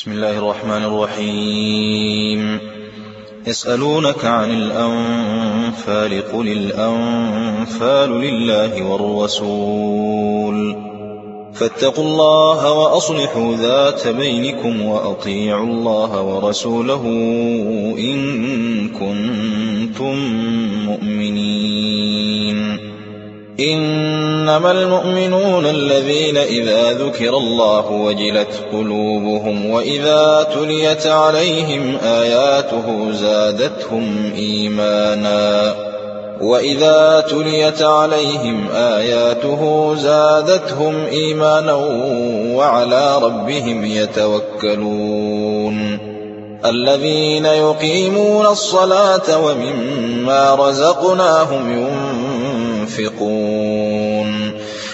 بسم الله الرحمن الرحيم. يسألونك عن الأنفال قل الأنفال لله والرسول فاتقوا الله وأصلحوا ذات بينكم وأطيعوا الله ورسوله إن كنتم مؤمنين. إنما المؤمنون الذين إذا ذكر الله وجلت قلوبهم وإذا تليت عليهم آياته زادتهم إيمانا وعلى ربهم يتوكلون. الذين يقيمون الصلاة ومما رزقناهم ينفقون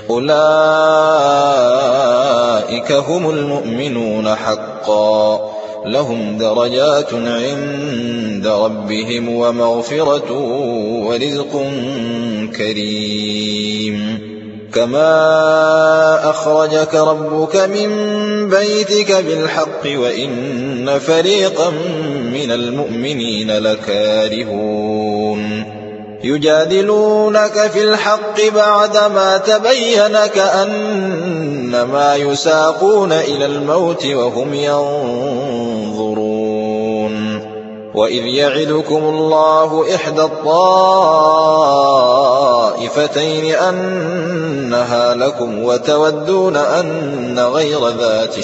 أولئك هم المؤمنون حقا لهم درجات عند ربهم ومغفرة ورزق كريم. كما أخرجك ربك من بيتك بالحق وإن فريقا من المؤمنين لكارهون. يجادلونك في الحق بعدما تبين كأنما يساقون إلى الموت وهم ينظرون. وإذ يعدكم الله إحدى الطائفتين أنها لكم وتودون أن غير ذات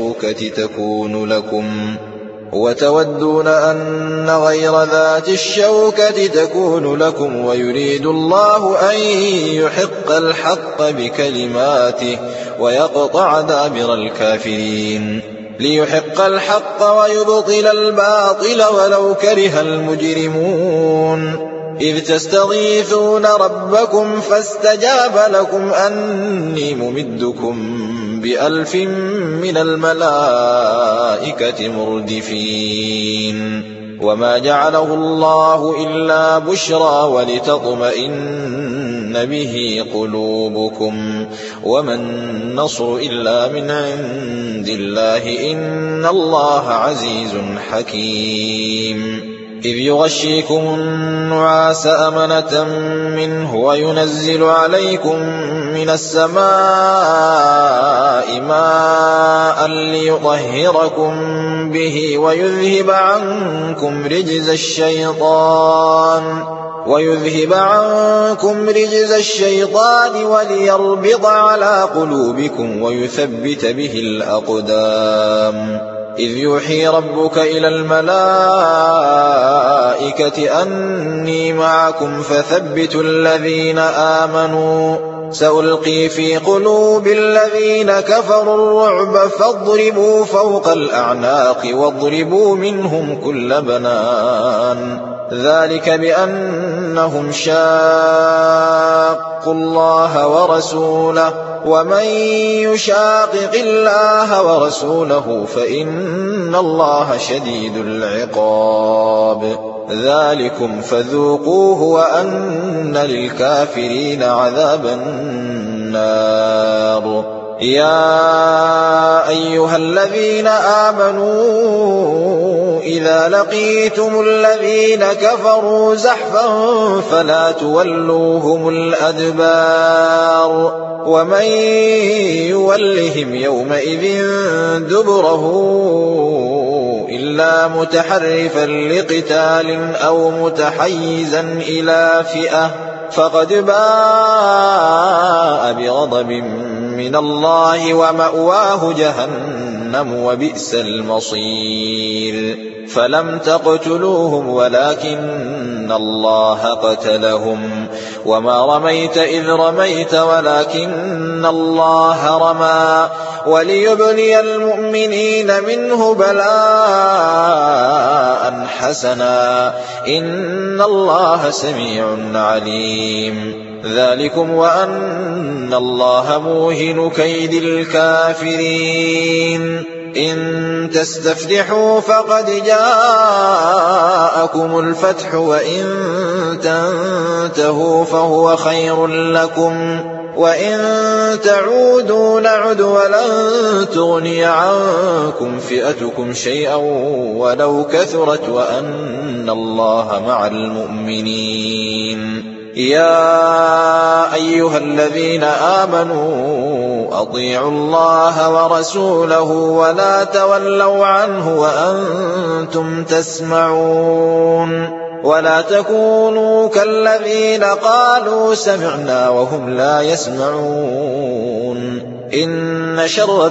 الشوكة تكون لكم ويريد الله أن يحق الحق بكلماته ويقطع دابر الكافرين ليحق الحق ويبطل الباطل ولو كره المجرمون. إذ تستغيثون ربكم فاستجاب لكم أني ممدكم ب1000 من الملائكة مردفين. وما جعله الله إلا بشرى ولتطمئن به قلوبكم وما النصر إلا من عند الله إن الله عزيز حكيم. إذ يغشيكم النعاس أمنة منه وينزل عليكم من السماء ماء ليطهركم به ويذهب عنكم رجز الشيطان وليربط على قلوبكم ويثبت به الأقدام. إذ يوحي ربك إلى الملائكة أني معكم فثبتوا الذين آمنوا سألقي في قلوب الذين كفروا الرعب فاضربوا فوق الأعناق واضربوا منهم كل بنان. ذلك بأنهم شاقوا الله ورسوله ومن يشاقق الله ورسوله فإن الله شديد العقاب. ذلكم فذوقوه وأن للكافرين عذاب النار. يا أيها الذين آمنوا إذا لقيتم الذين كفروا زحفا فلا تولوهم الأدبار. ومن يولهم يومئذ دبره إلا متحرفا لقتال أو متحيزا إلى فئة فقد باء بغضب من الله ومأواه جهنم وبئس المصير. فلم تقتلوهم ولكن الله قتلهم وما رميت إذ رميت ولكن الله رمى وليبلي المؤمنين منه بلاء حسنا إن الله سميع عليم. ذلكم وأن الله موهن كيد الكافرين. إن تستفتحوا فقد جاءكم الفتح وإن تنتهوا فهو خير لكم وإن تعودوا نعد ولن تغني عنكم فئتكم شيئا ولو كثرت وأن الله مع المؤمنين. يا أيها الذين آمنوا أطيعوا الله ورسوله ولا تولوا عنه وأنتم تسمعون ولا تكونوا كالذين قالوا سمعنا وهم لا يسمعون. إن شر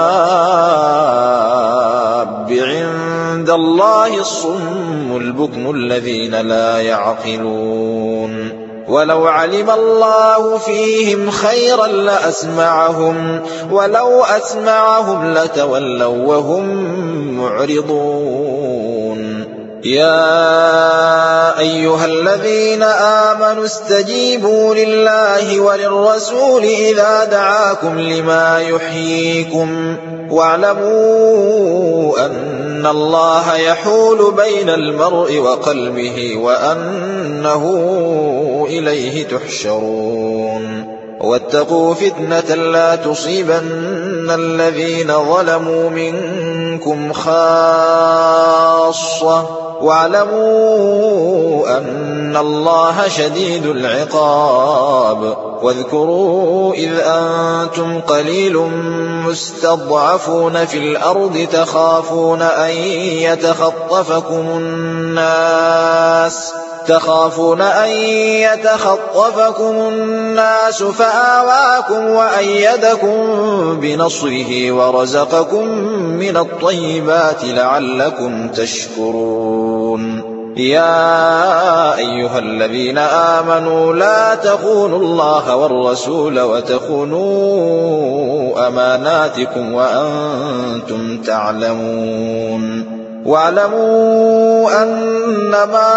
الدواب عند الله الصم البكم الذين لا يعقلون. ولو علم الله فيهم خيرا لأسمعهم ولو أسمعهم لتولوا وهم معرضون. يا أيها الذين آمنوا استجيبوا لله وللرسول إذا دعاكم لما يحييكم واعلموا أن الله يحول بين المرء وقلبه وأنه إليه تحشرون. واتقوا فتنة لا تصيبن الذين ظلموا منكم خاصة واعلموا أن الله شديد العقاب. واذكروا إذ أنتم قليل مستضعفون في الأرض تخافون أن يتخطفكم الناس فآواكم وأيدكم بنصره ورزقكم من الطيبات لعلكم تشكرون. يا أيها الذين آمنوا لا تخونوا الله والرسول وتخونوا أماناتكم وأنتم تعلمون. واعلموا أنما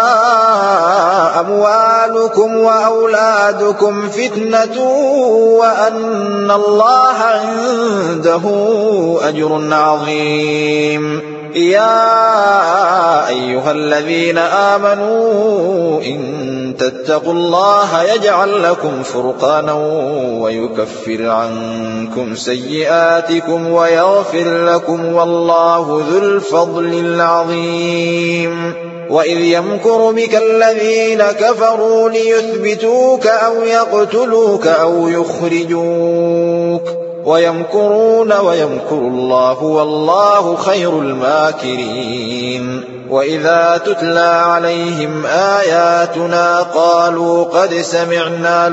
أموالكم وأولادكم فتنة وأن الله عنده أجر عظيم. يا أيها الذين آمنوا إن تتقوا الله يجعل لكم فرقانا ويكفر عنكم سيئاتكم ويغفر لكم والله ذو الفضل العظيم. وإذ يمكر بك الذين كفروا ليثبتوك أو يقتلوك أو يخرجوك ويمكرون ويمكر الله والله خير الماكرين. وإذا تتلى عليهم آياتنا قالوا قد سمعنا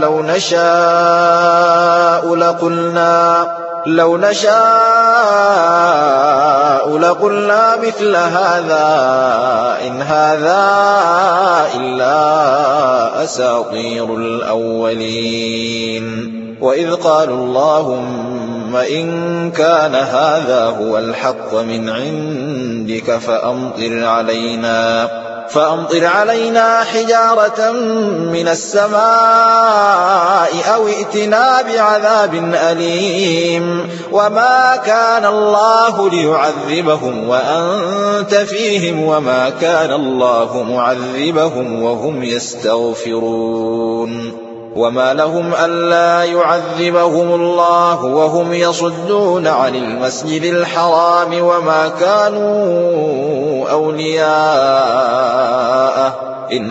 لو نشاء لقلنا مثل هذا إن هذا إلا أساطير الأولين. وإذ قالوا اللهم إن كان هذا هو الحق من عندك فأمطر علينا حجارة من السماء أو ائتنا بعذاب أليم. وما كان الله ليعذبهم وأنت فيهم وما كان الله معذبهم وهم يستغفرون. وما لهم ألا يعذبهم الله وهم يصدون عن المسجد الحرام وما كانوا أولياءه إن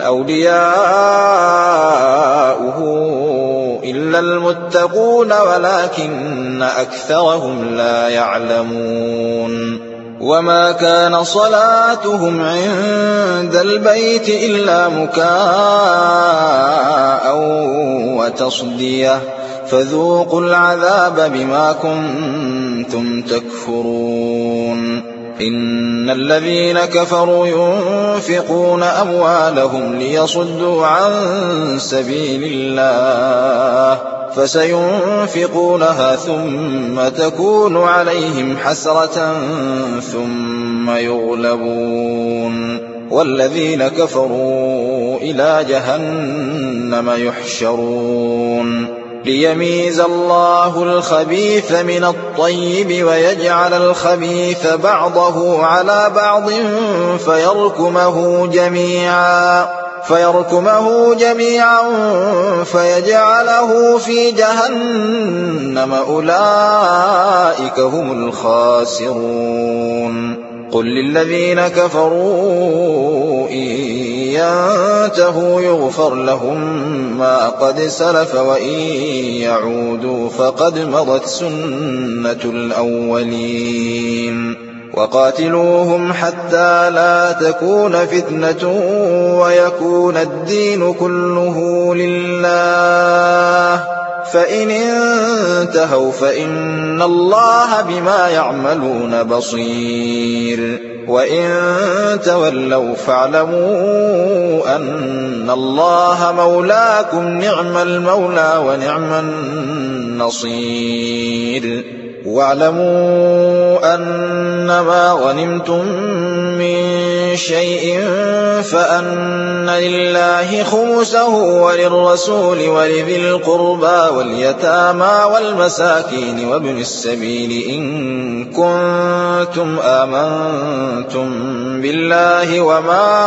أولياؤه إلا المتقون ولكن أكثرهم لا يعلمون. وما كان صلاتهم عند البيت إلا مكاء وتصدية فذوقوا العذاب بما كنتم تكفرون. إن الذين كفروا ينفقون أموالهم ليصدوا عن سبيل الله فسينفقونها ثم تكون عليهم حسرة ثم يغلبون والذين كفروا إلى جهنم يحشرون. ليميز الله الخبيث من الطيب ويجعل الخبيث بعضه على بعض فيركمه جميعا فيركمه جميعا فيجعله في جهنم أولئك هم الخاسرون قل للذين كفروا إن ينتهوا يغفر لهم ما قد سلف وإن يعودوا فقد مضت سنة الأولين وقاتلوهم حتى لا تكون فتنة ويكون الدين كله لله فإن انتهوا فإن الله بما يعملون بصير وإن تولوا فاعلموا أن الله مولاكم نعم المولى ونعم النصير واعلموا أنما غنمتم من شيء فأن لله خمسه وللرسول ولذي القربى واليتامى والمساكين وابن السبيل إن كنتم آمنتم بالله وما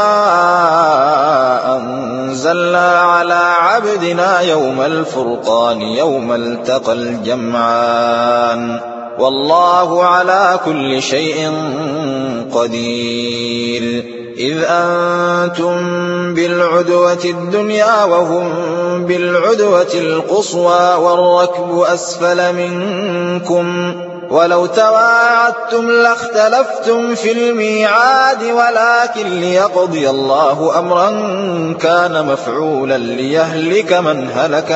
أنزلنا على عبدنا يوم الفرقان يوم التقى الجمعان والله على كل شيء قدير إذ أنتم بالعدوة الدنيا وهم بالعدوة القصوى والركب أسفل منكم ولو تواعدتم لاختلفتم في الميعاد ولكن ليقضي الله أمرا كان مفعولا ليهلك من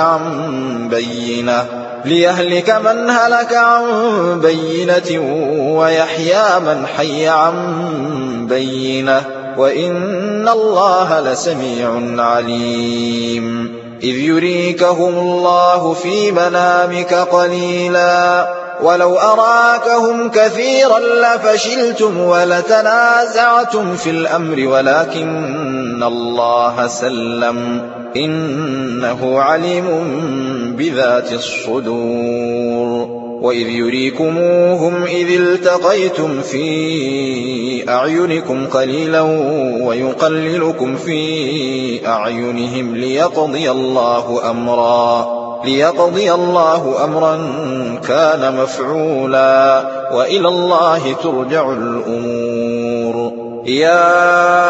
هلك عن بينة ويحيى من حي عن بينة وإن الله لسميع عليم إذ يريكهم الله في منامك قليلا ولو أراكهم كثيرا لفشلتم ولتنازعتم في الأمر ولكن الله سلم إنه عليم بذات الصدور وإذ يريكموهم إذ التقيتم في أعينكم قليلا ويقللكم في أعينهم ليقضي الله أمرا كان مفعولا وإلى الله ترجع الأمور يا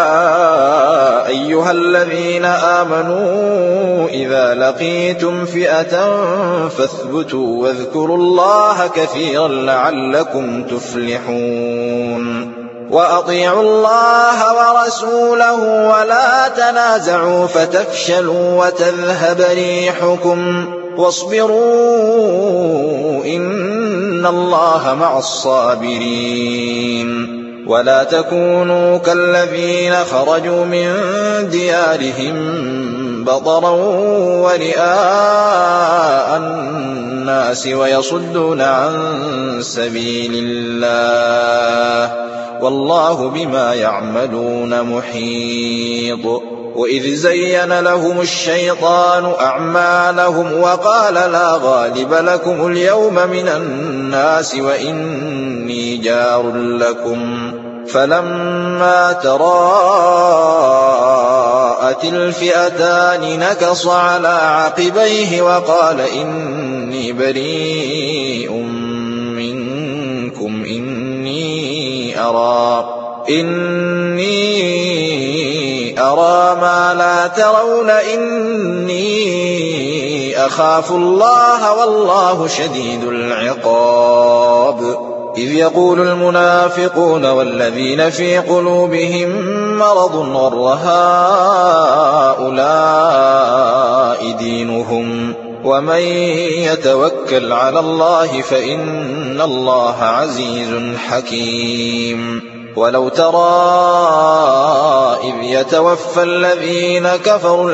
أيها الذين آمنوا إذا لقيتم فئة فاثبتوا واذكروا الله كثيرا لعلكم تفلحون وأطيعوا الله ورسوله ولا تنازعوا فتفشلوا وتذهب ريحكم واصبروا إن الله مع الصابرين ولا تكونوا كالذين خرجوا من ديارهم بطرا ورئاء الناس ويصدون عن سبيل الله والله بما يعملون محيط وإذ زين لهم الشيطان أعمالهم وقال لا غالب لكم اليوم من الناس وإني جار لكم فلما تراءت الفئتان نكص على عقبيه وقال إني بريء منكم إني أرى ما لا ترون إني أخاف الله والله شديد العقاب إذ يقول المنافقون والذين في قلوبهم مرض غر هؤلاء دينهم ومن يتوكل على الله فإن الله عزيز حكيم ولو ترى إذ يتوفى الذين كفروا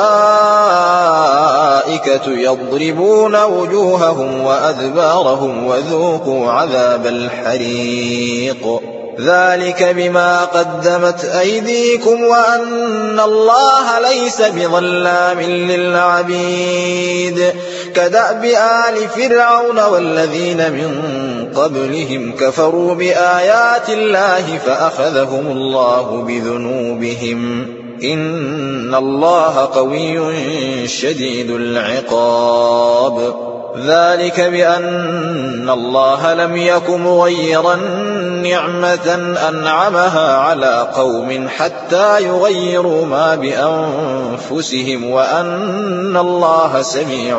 الملائكة يضربون وجوههم وأدبارهم وذوقوا عذاب الحريق ذلك بما قدمت أيديكم وأن الله ليس بظلام للعبيد كدأب آل فرعون والذين من قبلهم كفروا بآيات الله فأخذهم الله بذنوبهم إن الله قوي شديد العقاب. ذلك بأن الله لم يك مغيرا نعمة أنعمها على قوم حتى يغيروا ما بأنفسهم وأن الله سميع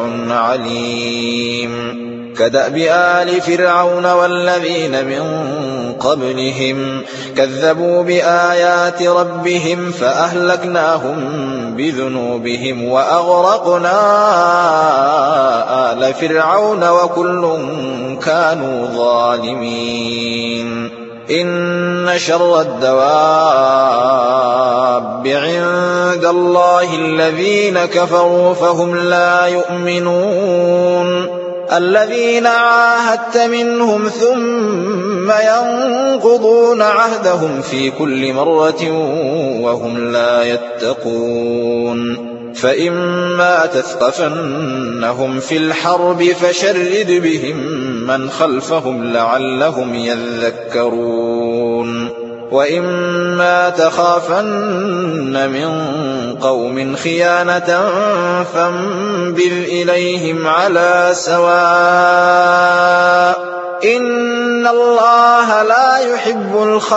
عليم. كدأب آل فرعون والذين من قبلهم كذبوا بآيات ربهم فأهلكناهم بذنوبهم وأغرقنا آل فرعون وكل كانوا ظالمين. إن شر الدواب عند الله الذين كفروا فهم لا يؤمنون. الذين عاهدت منهم ثم ينقضون عهدهم في كل مرة وهم لا يتقون. فإما تثقفنهم في الحرب فشرد بهم من خلفهم لعلهم يذكرون. وإما تخافن من قوم خيانة فانبذ إليهم على سواء إن الله لا يحب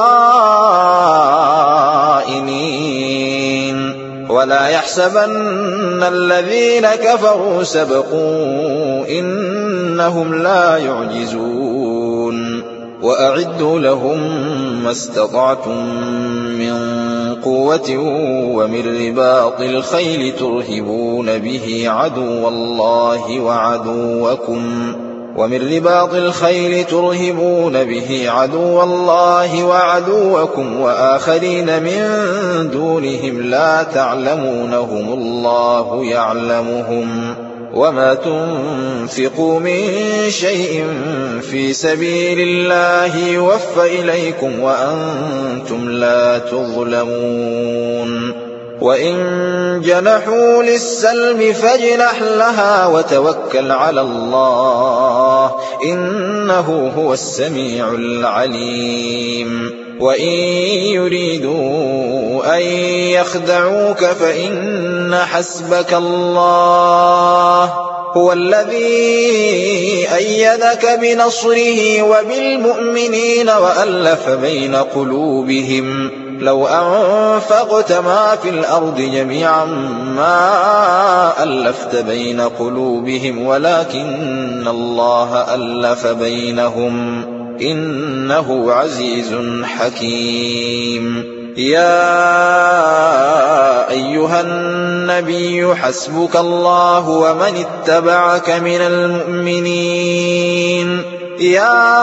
الخائنين. ولا يحسبن الذين كفروا سبقوا إنهم لا يعجزون. وأعدوا لهم ما استطعتم من قوة ومن رباط الخيل ترهبون به عدو الله وعدوكم وآخرين من دونهم لا تعلمونهم الله يعلمهم. وما تنفقوا من شيء في سبيل الله يوفى إليكم وأنتم لا تظلمون. وإن جنحوا للسلم فاجنح لها وتوكل على الله إنه هو السميع العليم. وإن يريدوا أن يخدعوك فإن حسبك الله هو الذي أيدك بنصره وبالمؤمنين وألف بين قلوبهم. لو أنفقت ما في الأرض جميعا ما ألفت بين قلوبهم ولكن الله ألف بينهم إنه عزيز حكيم. يا أيها النبي حسبك الله ومن اتبعك من المؤمنين. يا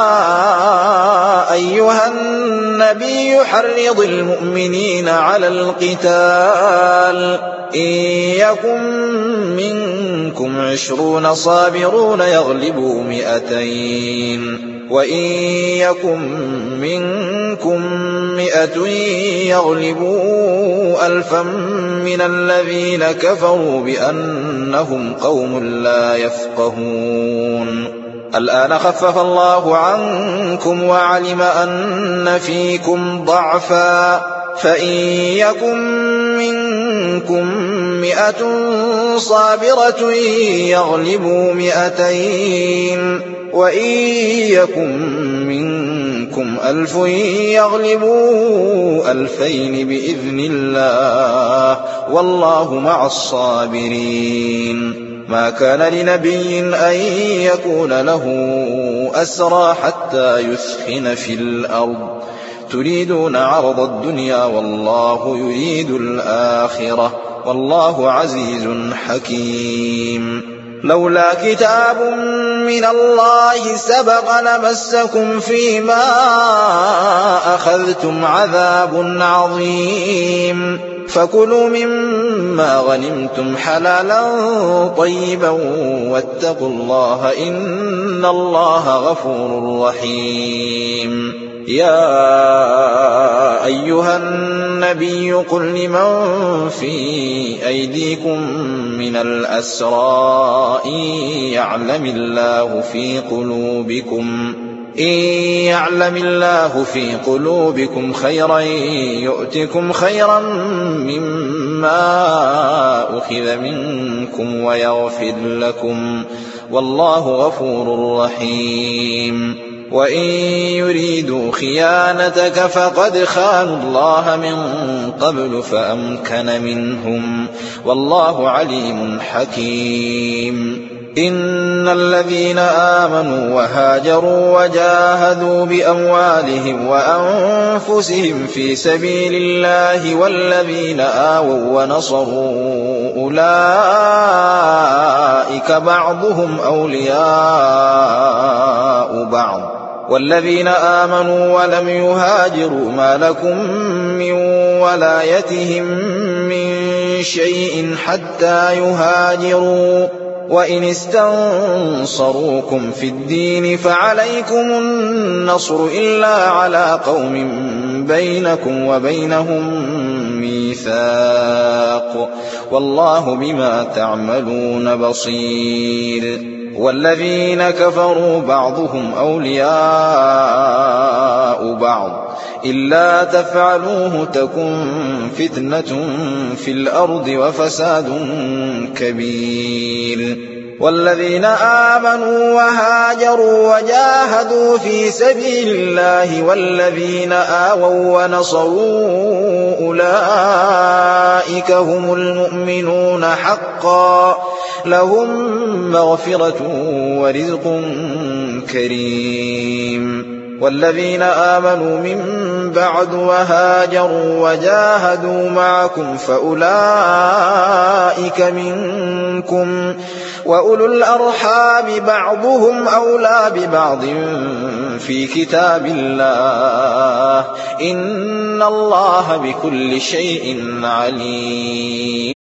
أيها النبي حرض المؤمنين على القتال إن يكن منكم 20 صابرون يغلبوا 200 وإن يكن منكم 100 يغلبوا 1000 من الذين كفروا بأنهم قوم لا يفقهون. الآن خفف الله عنكم وعلم أن فيكم ضعفا فإن يكن منكم 100 صابرة يغلبوا 200 وإن يكن منكم 1000 يغلبوا 2000 بإذن الله والله مع الصابرين. ما كان لنبي أن يكون له أسرى حتى يثخن في الأرض تريدون عرض الدنيا والله يريد الآخرة والله عزيز حكيم. لولا كتاب من الله سبق لمسكم فيما أخذتم عذاب عظيم. فكلوا مما غنمتم حلالا طيبا واتقوا الله إن الله غفور رحيم. يا أيها النبي قل لمن في أيديكم من الأسرى إن يعلم الله إن يعلم الله في قلوبكم خيرا يؤتكم خيرا مما أخذ منكم ويغفر لكم والله غفور رحيم وإن يريدوا خيانتك فقد خانوا الله من قبل فأمكن منهم والله عليم حكيم إن الذين آمنوا وهاجروا وجاهدوا بأموالهم وأنفسهم في سبيل الله والذين آووا ونصروا أولئك بعضهم أولياء بعض والذين آمنوا ولم يهاجروا ما لكم من ولايتهم من شيء حتى يهاجروا وإن استنصروكم في الدين فعليكم النصر إلا على قوم بينكم وبينهم ميثاق والله بما تعملون بصير والذين كفروا بعضهم أولياء بعض إلا تفعلوه تكن فتنة في الأرض وفساد كبير والذين آمنوا وهاجروا وجاهدوا في سبيل الله والذين آووا ونصروا أولئك هم المؤمنون حقا لهم مغفرة ورزق كريم والذين آمنوا من بعد وهاجروا وجاهدوا معكم فأولئك منكم وأولو الأرحام بعضهم أولى ببعض في كتاب الله إن الله بكل شيء عليم